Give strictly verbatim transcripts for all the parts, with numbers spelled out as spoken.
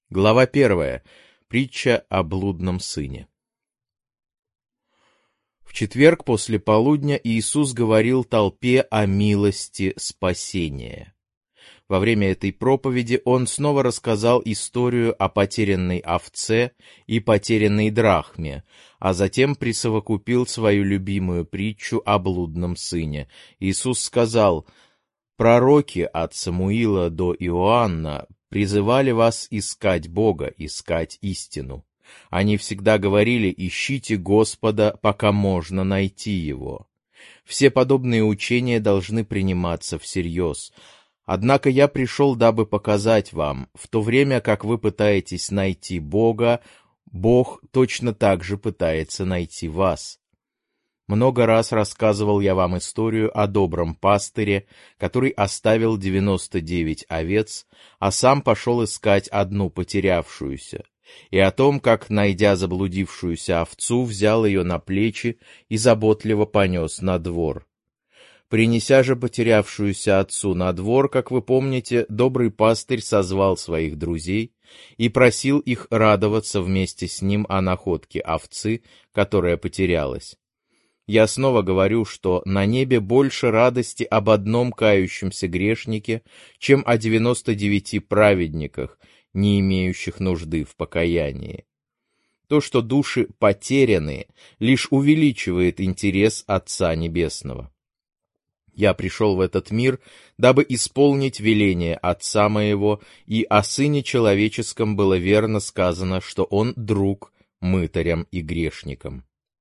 Глава первая. Притча о блудном сыне. В четверг после полудня Иисус говорил толпе о милости спасения. Во время этой проповеди Он снова рассказал историю о потерянной овце и потерянной драхме, а затем присовокупил свою любимую притчу о блудном сыне. Иисус сказал: «Пророки от Самуила до Иоанна призывали вас искать Бога, искать истину. Они всегда говорили: ищите Господа, пока можно найти Его». Все подобные учения должны приниматься всерьез. Однако я пришел, дабы показать вам, в то время как вы пытаетесь найти Бога, Бог точно так же пытается найти вас. Много раз рассказывал я вам историю о добром пастыре, который оставил девяносто девять овец, а сам пошел искать одну потерявшуюся, и о том, как, найдя заблудившуюся овцу, взял ее на плечи и заботливо понес на двор. Принеся же потерявшуюся овцу на двор, как вы помните, добрый пастырь созвал своих друзей и просил их радоваться вместе с ним о находке овцы, которая потерялась. Я снова говорю, что на небе больше радости об одном кающемся грешнике, чем о девяноста девяти праведниках, не имеющих нужды в покаянии. То, что души потеряны, лишь увеличивает интерес Отца Небесного. Я пришел в этот мир, дабы исполнить веление Отца моего, и о Сыне Человеческом было верно сказано, что Он друг мытарям и грешникам.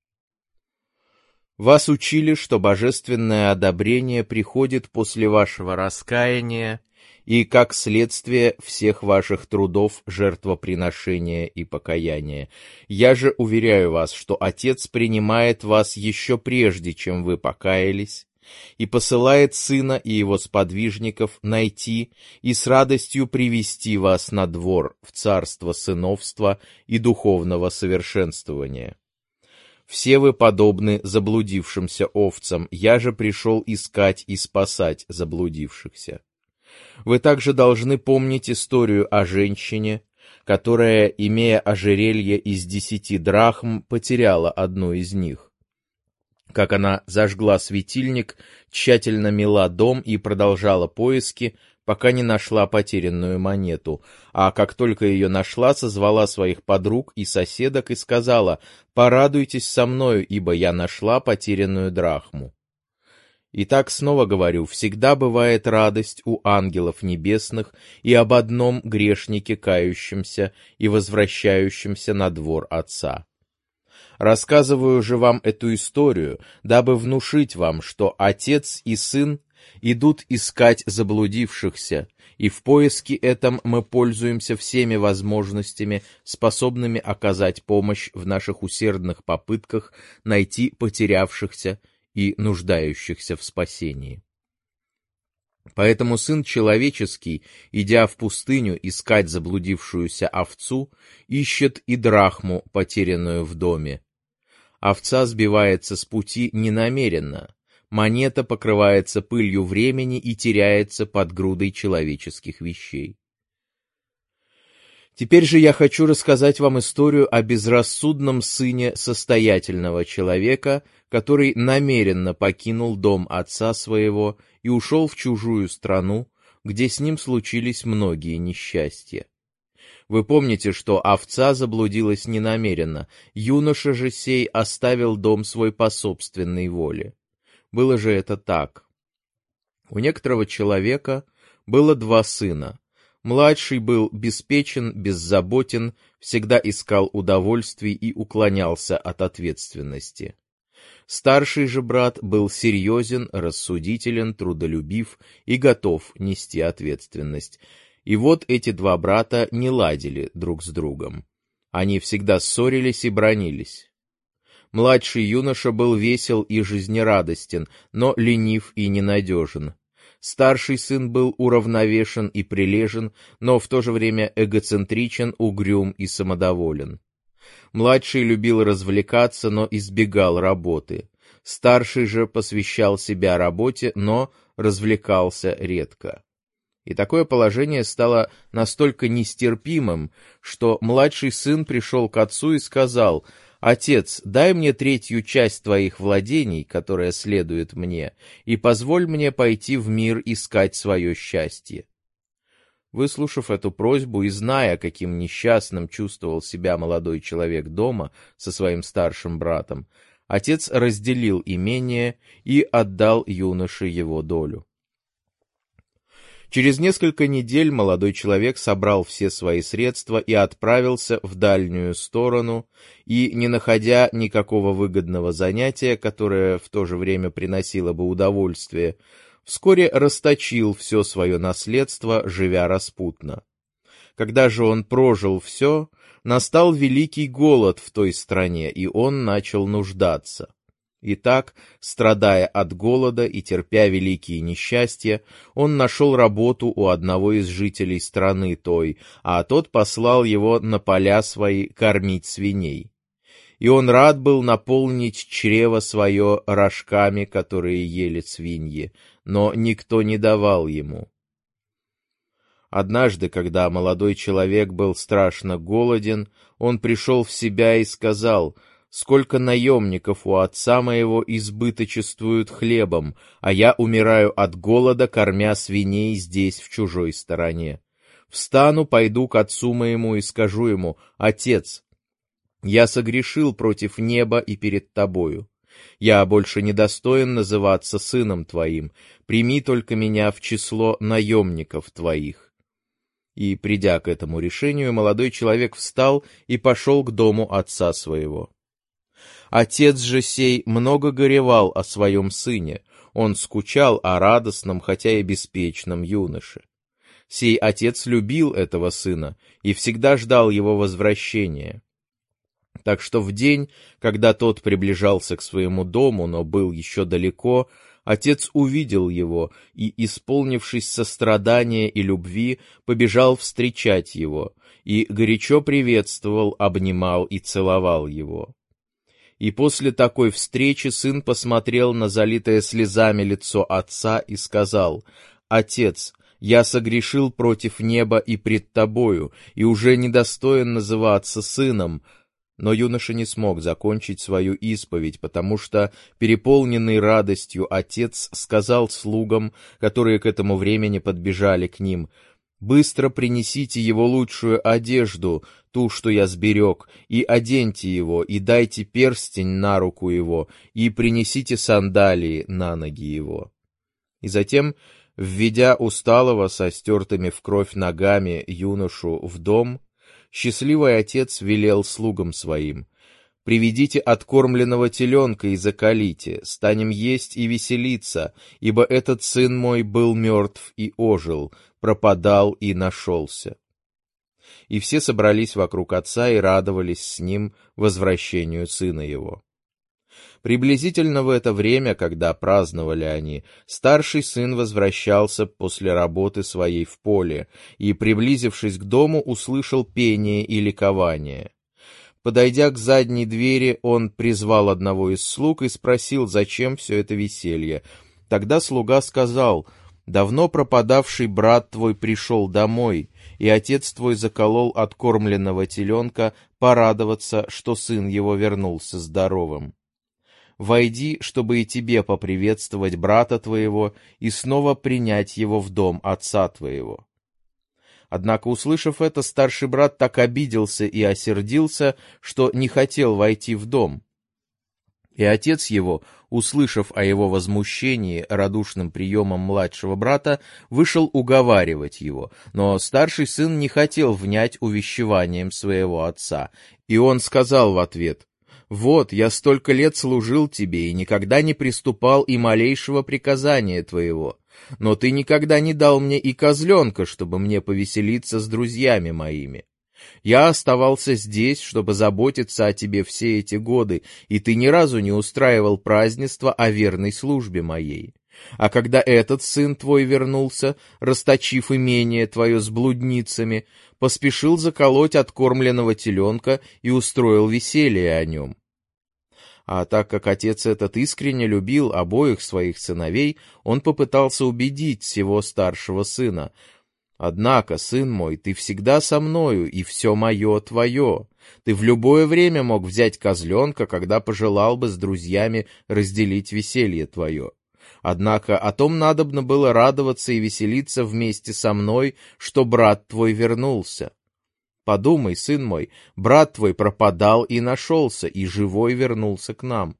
Вас учили, что божественное одобрение приходит после вашего раскаяния и, как следствие всех ваших трудов, жертвоприношения и покаяния. Я же уверяю вас, что Отец принимает вас еще прежде, чем вы покаялись, и посылает Сына и Его сподвижников найти и с радостью привести вас на двор в царство сыновства и духовного совершенствования. Все вы подобны заблудившимся овцам, я же пришел искать и спасать заблудившихся. Вы также должны помнить историю о женщине, которая, имея ожерелье из десяти драхм, потеряла одну из них. Как она зажгла светильник, тщательно мела дом и продолжала поиски, пока не нашла потерянную монету, а как только ее нашла, созвала своих подруг и соседок и сказала: «Порадуйтесь со мною, ибо я нашла потерянную драхму». Итак, снова говорю, всегда бывает радость у ангелов небесных и об одном грешнике, кающемся и возвращающемся на двор Отца. Рассказываю же вам эту историю, дабы внушить вам, что Отец и Сын идут искать заблудившихся, и в поиске этом мы пользуемся всеми возможностями, способными оказать помощь в наших усердных попытках найти потерявшихся и нуждающихся в спасении. Поэтому Сын Человеческий, идя в пустыню искать заблудившуюся овцу, ищет и драхму, потерянную в доме. Овца сбивается с пути ненамеренно, монета покрывается пылью времени и теряется под грудой человеческих вещей. Теперь же я хочу рассказать вам историю о безрассудном сыне состоятельного человека, который намеренно покинул дом отца своего и ушел в чужую страну, где с ним случились многие несчастья. Вы помните, что овца заблудилась ненамеренно, юноша же сей оставил дом свой по собственной воле. Было же это так. У некоторого человека было два сына. Младший был беспечен, беззаботен, всегда искал удовольствий и уклонялся от ответственности. Старший же брат был серьезен, рассудителен, трудолюбив и готов нести ответственность. И вот эти два брата не ладили друг с другом. Они всегда ссорились и бранились. Младший юноша был весел и жизнерадостен, но ленив и ненадежен. Старший сын был уравновешен и прилежен, но в то же время эгоцентричен, угрюм и самодоволен. Младший любил развлекаться, но избегал работы. Старший же посвящал себя работе, но развлекался редко. И такое положение стало настолько нестерпимым, что младший сын пришел к отцу и сказал: «Отец, дай мне третью часть твоих владений, которая следует мне, и позволь мне пойти в мир искать свое счастье». Выслушав эту просьбу и зная, каким несчастным чувствовал себя молодой человек дома со своим старшим братом, отец разделил имение и отдал юноше его долю. Через несколько недель молодой человек собрал все свои средства и отправился в дальнюю сторону, и, не находя никакого выгодного занятия, которое в то же время приносило бы удовольствие, вскоре расточил все свое наследство, живя распутно. Когда же он прожил все, настал великий голод в той стране, и он начал нуждаться. Итак, страдая от голода и терпя великие несчастья, он нашел работу у одного из жителей страны той, а тот послал его на поля свои кормить свиней. И он рад был наполнить чрево свое рожками, которые ели свиньи, но никто не давал ему. Однажды, когда молодой человек был страшно голоден, он пришел в себя и сказал: «Сколько наемников у отца моего избыточествуют хлебом, а я умираю от голода, кормя свиней здесь, в чужой стороне. Встану, пойду к отцу моему и скажу ему: Отец, я согрешил против неба и перед тобою. Я больше не достоин называться сыном твоим, прими только меня в число наемников твоих». И, придя к этому решению, молодой человек встал и пошел к дому отца своего. Отец же сей много горевал о своем сыне, он скучал о радостном, хотя и беспечном юноше. Сей отец любил этого сына и всегда ждал его возвращения. Так что в день, когда тот приближался к своему дому, но был еще далеко, отец увидел его и, исполнившись сострадания и любви, побежал встречать его и горячо приветствовал, обнимал и целовал его. И после такой встречи сын посмотрел на залитое слезами лицо отца и сказал: «Отец, я согрешил против неба и пред тобою, и уже недостоин называться сыном». Но юноша не смог закончить свою исповедь, потому что, переполненный радостью, отец сказал слугам, которые к этому времени подбежали к ним: «Быстро принесите его лучшую одежду, ту, что я сберег, и оденьте его, и дайте перстень на руку его, и принесите сандалии на ноги его». И затем, введя усталого со стертыми в кровь ногами юношу в дом, счастливый отец велел слугам своим: «Приведите откормленного теленка и заколите, станем есть и веселиться, ибо этот сын мой был мертв и ожил, пропадал и нашелся». И все собрались вокруг отца и радовались с ним возвращению сына его. Приблизительно в это время, когда праздновали они, старший сын возвращался после работы своей в поле и, приблизившись к дому, услышал пение и ликование. Подойдя к задней двери, он призвал одного из слуг и спросил, зачем все это веселье. Тогда слуга сказал: «Давно пропадавший брат твой пришел домой, и отец твой заколол откормленного теленка порадоваться, что сын его вернулся здоровым. Войди, чтобы и тебе поприветствовать брата твоего и снова принять его в дом отца твоего». Однако, услышав это, старший брат так обиделся и осердился, что не хотел войти в дом. И отец его, услышав о его возмущении радушным приемом младшего брата, вышел уговаривать его, но старший сын не хотел внять увещеванием своего отца, и он сказал в ответ: «Вот, я столько лет служил тебе и никогда не приступал и малейшего приказания твоего, но ты никогда не дал мне и козленка, чтобы мне повеселиться с друзьями моими. Я оставался здесь, чтобы заботиться о тебе все эти годы, и ты ни разу не устраивал празднества о верной службе моей. А когда этот сын твой вернулся, расточив имение твое с блудницами, поспешил заколоть откормленного теленка и устроил веселье о нем». А так как отец этот искренне любил обоих своих сыновей, он попытался убедить сего старшего сына: Однако, сын мой, ты всегда со мною, и все мое твое. Ты в любое время мог взять козленка, когда пожелал бы с друзьями разделить веселье твое. Однако о том надобно было радоваться и веселиться вместе со мной, что брат твой вернулся. Подумай, сын мой, брат твой пропадал и нашелся, и живой вернулся к нам».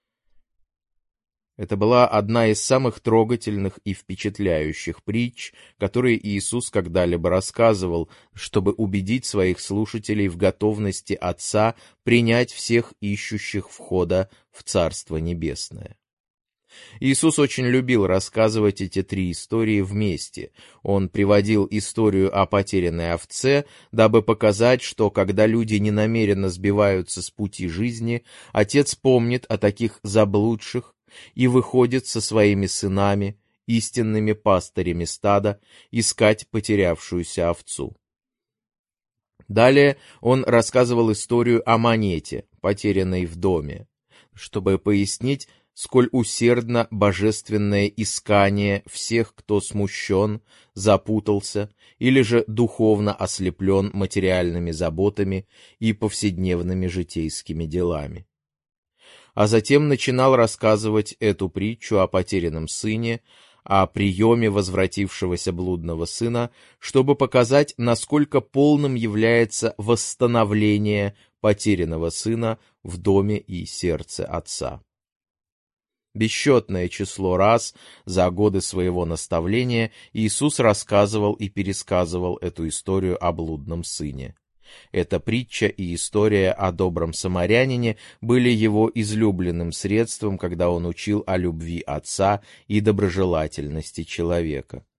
Это была одна из самых трогательных и впечатляющих притч, которые Иисус когда-либо рассказывал, чтобы убедить своих слушателей в готовности Отца принять всех ищущих входа в Царство Небесное. Иисус очень любил рассказывать эти три истории вместе. Он приводил историю о потерянной овце, дабы показать, что когда люди ненамеренно сбиваются с пути жизни, Отец помнит о таких заблудших и выходит со своими сынами, истинными пастырями стада, искать потерявшуюся овцу. Далее он рассказывал историю о монете, потерянной в доме, чтобы пояснить, сколь усердно божественное искание всех, кто смущен, запутался или же духовно ослеплен материальными заботами и повседневными житейскими делами. А затем начинал рассказывать эту притчу о потерянном сыне, о приеме возвратившегося блудного сына, чтобы показать, насколько полным является восстановление потерянного сына в доме и сердце отца. Бесчетное число раз за годы своего наставления Иисус рассказывал и пересказывал эту историю о блудном сыне. Эта притча и история о добром самарянине были его излюбленным средством, когда он учил о любви Отца и доброжелательности человека.